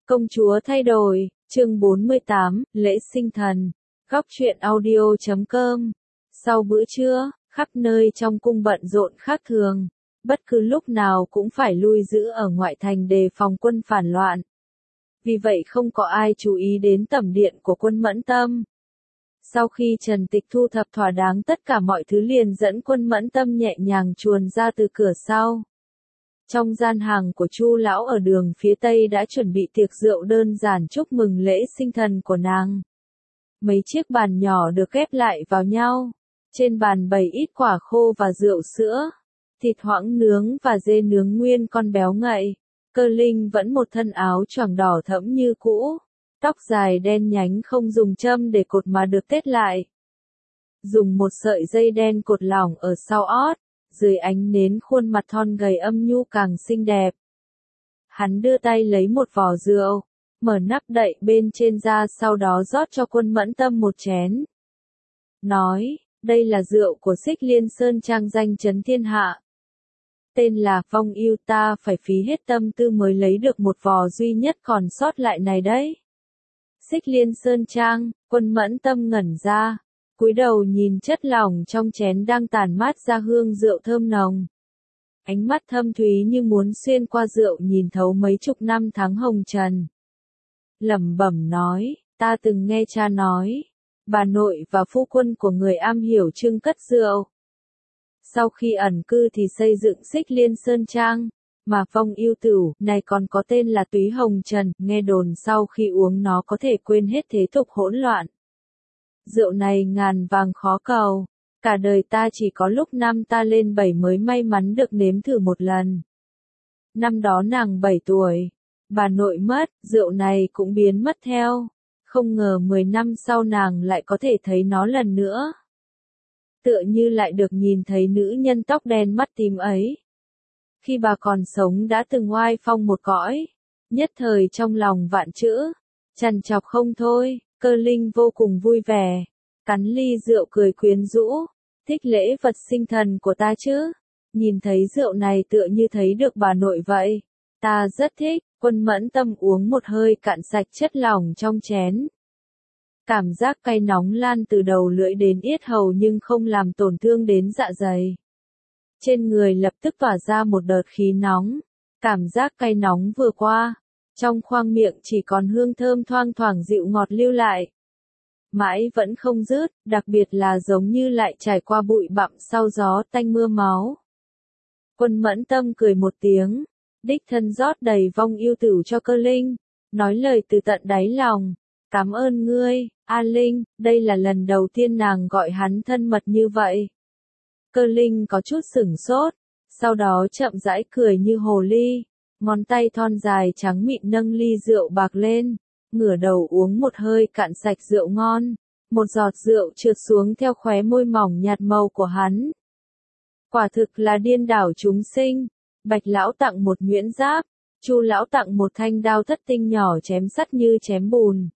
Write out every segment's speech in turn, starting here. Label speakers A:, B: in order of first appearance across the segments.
A: Công chúa thay đổi, chương 48, lễ sinh thần. Góc truyện audio.com. Sau bữa trưa, khắp nơi trong cung bận rộn khác thường. Bất cứ lúc nào cũng phải lui giữ ở ngoại thành đề phòng quân phản loạn. Vì vậy không có ai chú ý đến tẩm điện của quân Mẫn Tâm. Sau khi Trần Tịch thu thập thỏa đáng tất cả mọi thứ liền dẫn quân Mẫn Tâm nhẹ nhàng chuồn ra từ cửa sau. Trong gian hàng của Chu lão ở đường phía Tây đã chuẩn bị tiệc rượu đơn giản chúc mừng lễ sinh thần của nàng. Mấy chiếc bàn nhỏ được ghép lại vào nhau. Trên bàn bày ít quả khô và rượu sữa, thịt hoãng nướng và dê nướng nguyên con béo ngậy. Cơ Linh vẫn một thân áo choàng đỏ thẫm như cũ. Tóc dài đen nhánh không dùng châm để cột mà được tết lại. Dùng một sợi dây đen cột lỏng ở sau ót. Dưới ánh nến khuôn mặt thon gầy âm nhu càng xinh đẹp. Hắn đưa tay lấy một vò rượu, mở nắp đậy bên trên ra sau đó rót cho quân Mẫn Tâm một chén. Nói, đây là rượu của Xích Liên Sơn Trang danh chấn thiên hạ. Tên là Phong Yêu, ta phải phí hết tâm tư mới lấy được một vò duy nhất còn sót lại này đấy. Xích Liên Sơn Trang, quân Mẫn Tâm ngẩn ra. Cúi đầu nhìn chất lỏng trong chén đang tản mát ra hương rượu thơm nồng. Ánh mắt thâm thúy như muốn xuyên qua rượu nhìn thấu mấy chục năm tháng hồng trần. Lẩm bẩm nói, ta từng nghe cha nói, bà nội và phu quân của người am hiểu trưng cất rượu. Sau khi ẩn cư thì xây dựng Xích Liên Sơn Trang, mà Phong Yêu Tửu này còn có tên là Túy Hồng Trần, nghe đồn sau khi uống nó có thể quên hết thế tục hỗn loạn. Rượu này ngàn vàng khó cầu, cả đời ta chỉ có lúc năm ta lên 7 mới may mắn được nếm thử một lần. Năm đó nàng 7 tuổi, bà nội mất, rượu này cũng biến mất theo, không ngờ 10 năm sau nàng lại có thể thấy nó lần nữa. Tựa như lại được nhìn thấy nữ nhân tóc đen mắt tím ấy. Khi bà còn sống đã từng oai phong một cõi, nhất thời trong lòng vạn chữ, trằn trọc không thôi. Cơ Linh vô cùng vui vẻ, cắn ly rượu cười quyến rũ, thích lễ vật sinh thần của ta chứ, nhìn thấy rượu này tựa như thấy được bà nội vậy, ta rất thích. Quân Mẫn Tâm uống một hơi cạn sạch chất lỏng trong chén. Cảm giác cay nóng lan từ đầu lưỡi đến yết hầu nhưng không làm tổn thương đến dạ dày. Trên người lập tức tỏa ra một đợt khí nóng, cảm giác cay nóng vừa qua. Trong khoang miệng chỉ còn hương thơm thoang thoảng dịu ngọt lưu lại. Mãi vẫn không dứt, đặc biệt là giống như lại trải qua bụi bặm sau gió tanh mưa máu. Quân Mẫn Tâm cười một tiếng, đích thân rót đầy Vong Yêu Tửu cho Cơ Linh, nói lời từ tận đáy lòng. Cảm ơn ngươi, A Linh, đây là lần đầu tiên nàng gọi hắn thân mật như vậy. Cơ Linh có chút sửng sốt, sau đó chậm rãi cười như hồ ly. Ngón tay thon dài trắng mịn nâng ly rượu bạc lên, ngửa đầu uống một hơi cạn sạch rượu ngon, một giọt rượu trượt xuống theo khóe môi mỏng nhạt màu của hắn. Quả thực là điên đảo chúng sinh. Bạch lão tặng một nhuyễn giáp, Chu lão tặng một thanh đao thất tinh nhỏ chém sắt như chém bùn.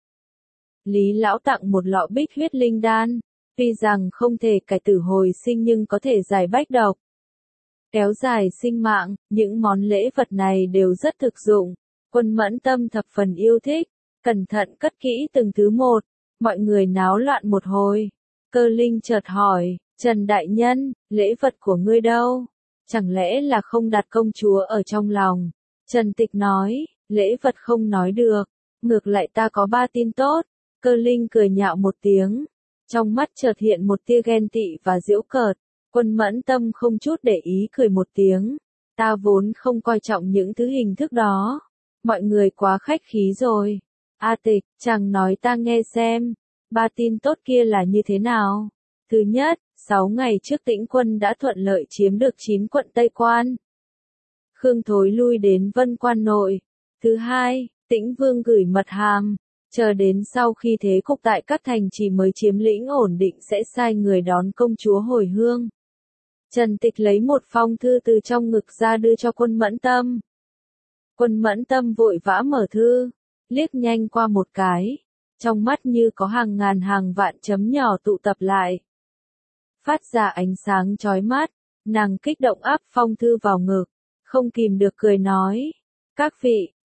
A: Lý lão tặng một lọ bích huyết linh đan, tuy rằng không thể cải tử hồi sinh nhưng có thể giải bách độc, kéo dài sinh mạng. Những món lễ vật này đều rất thực dụng. Quân Mẫn Tâm thập phần yêu thích, cẩn thận cất kỹ từng thứ một. Mọi người náo loạn một hồi. Cơ Linh chợt hỏi, Trần Đại Nhân, lễ vật của ngươi đâu? Chẳng lẽ là không đặt công chúa ở trong lòng? Trần Tịch nói, lễ vật không nói được, ngược lại ta có 3 tin tốt. Cơ Linh cười nhạo một tiếng, trong mắt chợt hiện một tia ghen tị và giễu cợt. Quân Mẫn Tâm không chút để ý cười một tiếng, ta vốn không coi trọng những thứ hình thức đó, mọi người quá khách khí rồi. A Tịch, chàng nói ta nghe xem, 3 tin tốt kia là như thế nào? Thứ nhất, 6 ngày trước Tĩnh quân đã thuận lợi chiếm được 9 quận Tây Quan. Khương Thối lui đến Vân Quan nội. Thứ hai, Tĩnh Vương gửi mật hàm, chờ đến sau khi thế cục tại các thành trì mới chiếm lĩnh ổn định sẽ sai người đón công chúa hồi hương. Trần Tịch lấy một phong thư từ trong ngực ra đưa cho quân Mẫn Tâm. Quân Mẫn Tâm vội vã mở thư, liếc nhanh qua một cái, trong mắt như có hàng ngàn hàng vạn chấm nhỏ tụ tập lại. Phát ra ánh sáng chói mắt, nàng kích động áp phong thư vào ngực, không kìm được cười nói. Các vị,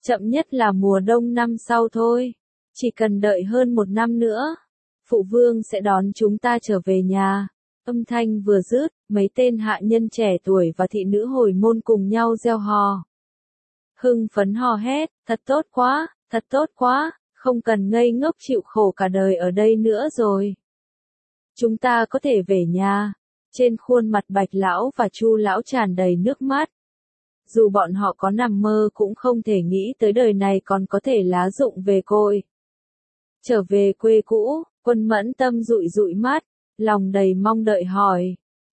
A: chậm nhất là mùa đông năm sau thôi. Chỉ cần đợi hơn 1 năm nữa, phụ vương sẽ đón chúng ta trở về nhà. Âm thanh vừa dứt, mấy tên hạ nhân trẻ tuổi và thị nữ hồi môn cùng nhau reo hò. Hưng phấn hò hét, thật tốt quá, không cần ngây ngốc chịu khổ cả đời ở đây nữa rồi. Chúng ta có thể về nhà. Trên khuôn mặt Bạch lão và Chu lão tràn đầy nước mắt. Dù bọn họ có nằm mơ cũng không thể nghĩ tới đời này còn có thể lá rụng về cội. Trở về quê cũ, Quân Mẫn Tâm dụi dụi mắt, lòng đầy mong đợi hỏi.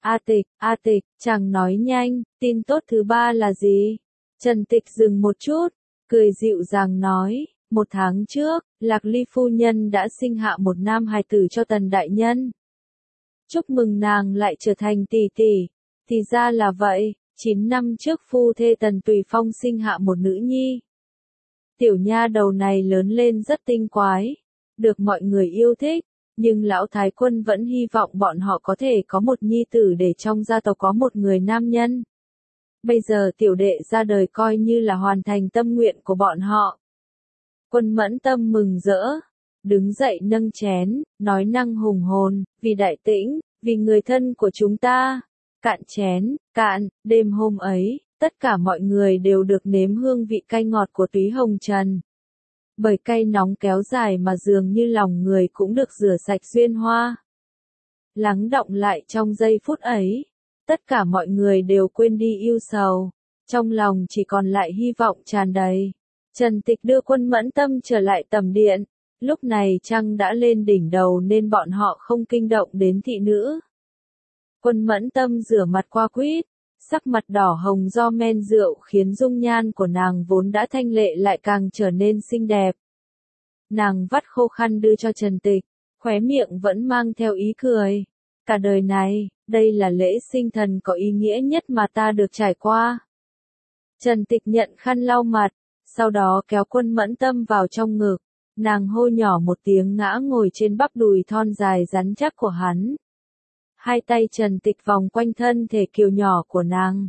A: A Tịch, chàng nói nhanh, tin tốt thứ 3 là gì? Trần Tịch dừng một chút, cười dịu dàng nói, 1 tháng trước, Lạc Ly phu nhân đã sinh hạ một nam hài tử cho Tần đại nhân. Chúc mừng nàng lại trở thành tỷ tỷ. Thì ra là vậy, 9 năm trước phu thê Tần Tùy Phong sinh hạ một nữ nhi. Tiểu nha đầu này lớn lên rất tinh quái, được mọi người yêu thích, nhưng lão thái quân vẫn hy vọng bọn họ có thể có một nhi tử để trong gia tộc có một người nam nhân. Bây giờ tiểu đệ ra đời coi như là hoàn thành tâm nguyện của bọn họ. Quân Mẫn Tâm mừng rỡ, đứng dậy nâng chén, nói năng hùng hồn, vì Đại Tĩnh, vì người thân của chúng ta. Cạn chén, cạn. Đêm hôm ấy, tất cả mọi người đều được nếm hương vị cay ngọt của túy hồng trần. Bởi cay nóng kéo dài mà dường như lòng người cũng được rửa sạch duyên hoa. Lắng đọng lại trong giây phút ấy, tất cả mọi người đều quên đi ưu sầu, trong lòng chỉ còn lại hy vọng tràn đầy. Trần Tịch đưa Quân Mẫn Tâm trở lại tầm điện, lúc này trăng đã lên đỉnh đầu nên bọn họ không kinh động đến thị nữ. Quân Mẫn Tâm rửa mặt qua quýt, sắc mặt đỏ hồng do men rượu khiến dung nhan của nàng vốn đã thanh lệ lại càng trở nên xinh đẹp. Nàng vắt khô khăn đưa cho Trần Tịch, khóe miệng vẫn mang theo ý cười. Cả đời này, đây là lễ sinh thần có ý nghĩa nhất mà ta được trải qua. Trần Tịch nhận khăn lau mặt, sau đó kéo Quân Mẫn Tâm vào trong ngực. Nàng hô nhỏ một tiếng ngã ngồi trên bắp đùi thon dài rắn chắc của hắn. Hai tay Trần Tịch vòng quanh thân thể kiều nhỏ của nàng.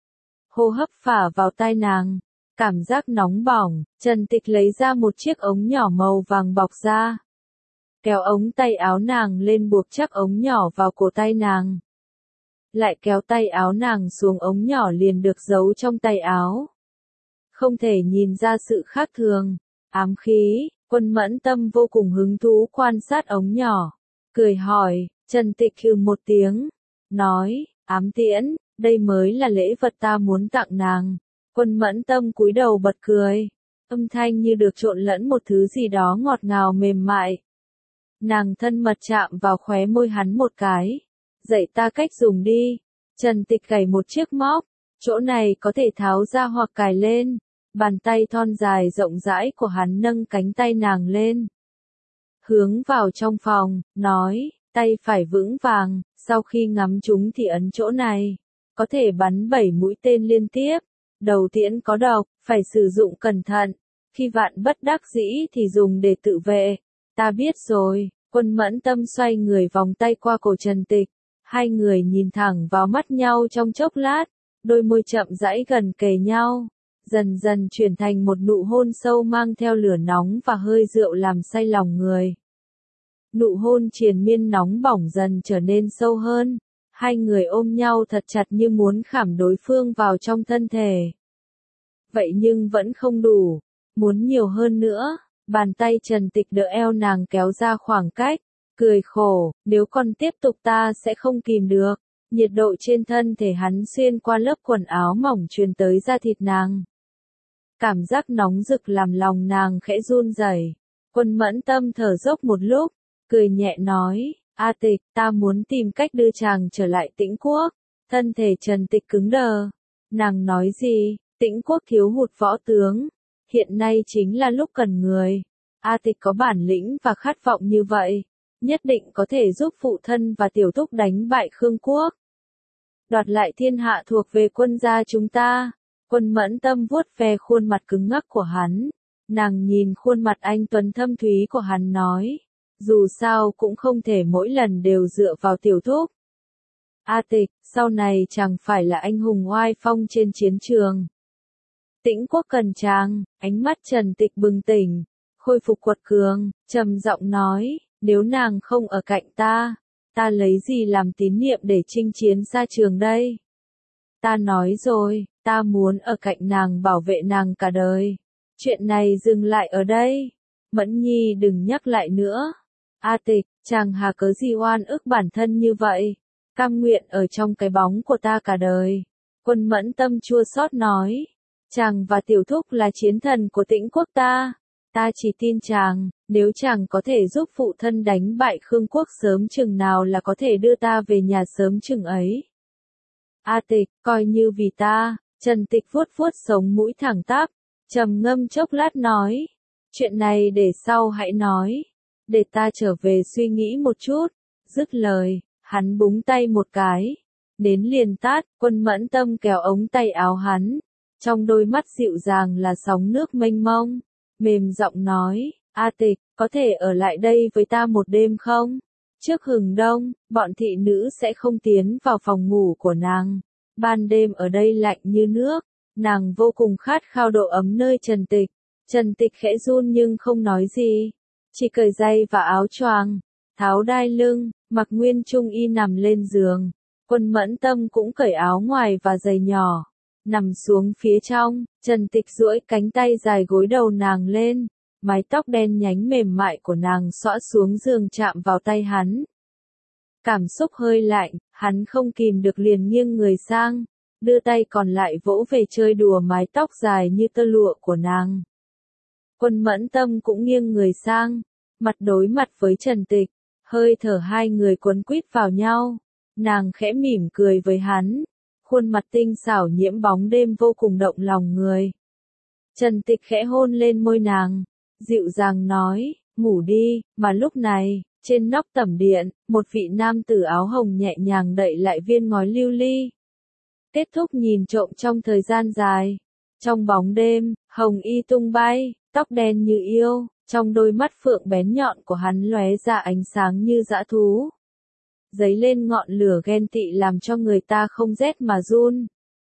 A: Hô hấp phả vào tai nàng, cảm giác nóng bỏng, Trần Tịch lấy ra một chiếc ống nhỏ màu vàng bọc ra. Kéo ống tay áo nàng lên buộc chắc ống nhỏ vào cổ tay nàng. Lại kéo tay áo nàng xuống ống nhỏ liền được giấu trong tay áo. Không thể nhìn ra sự khác thường, ám khí, Quân Mẫn Tâm vô cùng hứng thú quan sát ống nhỏ. Cười hỏi, Trần Tịch hừ một tiếng, nói, ám tiễn, đây mới là lễ vật ta muốn tặng nàng. Quân Mẫn Tâm cúi đầu bật cười, âm thanh như được trộn lẫn một thứ gì đó ngọt ngào mềm mại. Nàng thân mật chạm vào khóe môi hắn một cái, dạy ta cách dùng đi. Trần Tịch gảy một chiếc móc, chỗ này có thể tháo ra hoặc cài lên. Bàn tay thon dài rộng rãi của hắn nâng cánh tay nàng lên. Hướng vào trong phòng, nói, tay phải vững vàng, sau khi ngắm chúng thì ấn chỗ này. Có thể bắn 7 mũi tên liên tiếp. Đầu tiễn có độc, phải sử dụng cẩn thận. Khi vạn bất đắc dĩ thì dùng để tự vệ. Ta biết rồi. Quân Mẫn Tâm xoay người vòng tay qua cổ Trần Tịch. Hai người nhìn thẳng vào mắt nhau trong chốc lát. Đôi môi chậm rãi gần kề nhau. Dần dần chuyển thành một nụ hôn sâu mang theo lửa nóng và hơi rượu làm say lòng người. Nụ hôn triền miên nóng bỏng dần trở nên sâu hơn. Hai người ôm nhau thật chặt như muốn khảm đối phương vào trong thân thể. Vậy nhưng vẫn không đủ. Muốn nhiều hơn nữa. Bàn tay Trần Tịch đỡ eo nàng kéo ra khoảng cách. Cười khổ, nếu còn tiếp tục ta sẽ không kìm được. Nhiệt độ trên thân thể hắn xuyên qua lớp quần áo mỏng truyền tới da thịt nàng. Cảm giác nóng rực làm lòng nàng khẽ run rẩy. Quân Mẫn Tâm thở dốc một lúc, cười nhẹ nói, A Tịch, ta muốn tìm cách đưa chàng trở lại Tĩnh Quốc. Thân thể Trần Tịch cứng đờ. Nàng nói gì, Tĩnh Quốc thiếu hụt võ tướng. Hiện nay chính là lúc cần người. A Tịch có bản lĩnh và khát vọng như vậy, nhất định có thể giúp phụ thân và tiểu thúc đánh bại Khương Quốc. Đoạt lại thiên hạ thuộc về quân gia chúng ta. Quân Mẫn Tâm vuốt ve khuôn mặt cứng ngắc của hắn. Nàng nhìn khuôn mặt anh tuấn thâm thúy của hắn nói. Dù sao cũng không thể mỗi lần đều dựa vào tiểu thúc. A Tịch, sau này chẳng phải là anh hùng oai phong trên chiến trường. Tĩnh Quốc cần chàng, ánh mắt Trần Tịch bừng tỉnh, khôi phục quật cường, trầm giọng nói, nếu nàng không ở cạnh ta lấy gì làm tín niệm để chinh chiến xa trường đây? Ta nói rồi, ta muốn ở cạnh nàng bảo vệ nàng cả đời. Chuyện này dừng lại ở đây. Mẫn Nhi đừng nhắc lại nữa. A Tịch, chàng hà cớ gì oan ức bản thân như vậy? Cam nguyện ở trong cái bóng của ta cả đời. Quân Mẫn Tâm chua xót nói. Chàng và Tiểu Thúc là chiến thần của Tĩnh Quốc ta. Ta chỉ tin chàng, nếu chàng có thể giúp phụ thân đánh bại Khương Quốc sớm chừng nào là có thể đưa ta về nhà sớm chừng ấy. A Tịch, coi như vì ta. Trần Tịch vuốt vuốt sống mũi thẳng tắp, trầm ngâm chốc lát nói. Chuyện này để sau hãy nói. Để ta trở về suy nghĩ một chút. Dứt lời, hắn búng tay một cái. Đến liền tát, Quân Mẫn Tâm kéo ống tay áo hắn. Trong đôi mắt dịu dàng là sóng nước mênh mông. Mềm giọng nói, A Tịch, có thể ở lại đây với ta một đêm không? Trước hừng đông, bọn thị nữ sẽ không tiến vào phòng ngủ của nàng. Ban đêm ở đây lạnh như nước, nàng vô cùng khát khao độ ấm nơi Trần Tịch. Trần Tịch khẽ run nhưng không nói gì, chỉ cởi giày và áo choàng, tháo đai lưng, mặc nguyên trung y nằm lên giường. Quân Mẫn Tâm cũng cởi áo ngoài và giày nhỏ, nằm xuống phía trong. Trần Tịch duỗi cánh tay dài gối đầu nàng lên, mái tóc đen nhánh mềm mại của nàng xõa xuống giường chạm vào tay hắn. Cảm xúc hơi lạnh, hắn không kìm được liền nghiêng người sang, đưa tay còn lại vỗ về chơi đùa mái tóc dài như tơ lụa của nàng. Quân Mẫn Tâm cũng nghiêng người sang, mặt đối mặt với Trần Tịch, hơi thở hai người quấn quýt vào nhau. Nàng khẽ mỉm cười với hắn, khuôn mặt tinh xảo nhiễm bóng đêm vô cùng động lòng người. Trần Tịch khẽ hôn lên môi nàng, dịu dàng nói, ngủ đi, mà lúc này, trên nóc tẩm điện, một vị nam tử áo hồng nhẹ nhàng đậy lại viên ngói lưu ly. Kết thúc nhìn trộm trong thời gian dài. Trong bóng đêm, hồng y tung bay, tóc đen như yêu, trong đôi mắt phượng bén nhọn của hắn lóe ra ánh sáng như dã thú. Dấy lên ngọn lửa ghen tị làm cho người ta không rét mà run.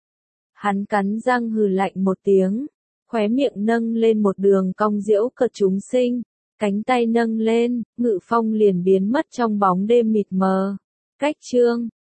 A: Hắn cắn răng hừ lạnh một tiếng, khóe miệng nâng lên một đường cong giễu cợt chúng sinh, cánh tay nâng lên, Ngự Phong liền biến mất trong bóng đêm mịt mờ. Cách chương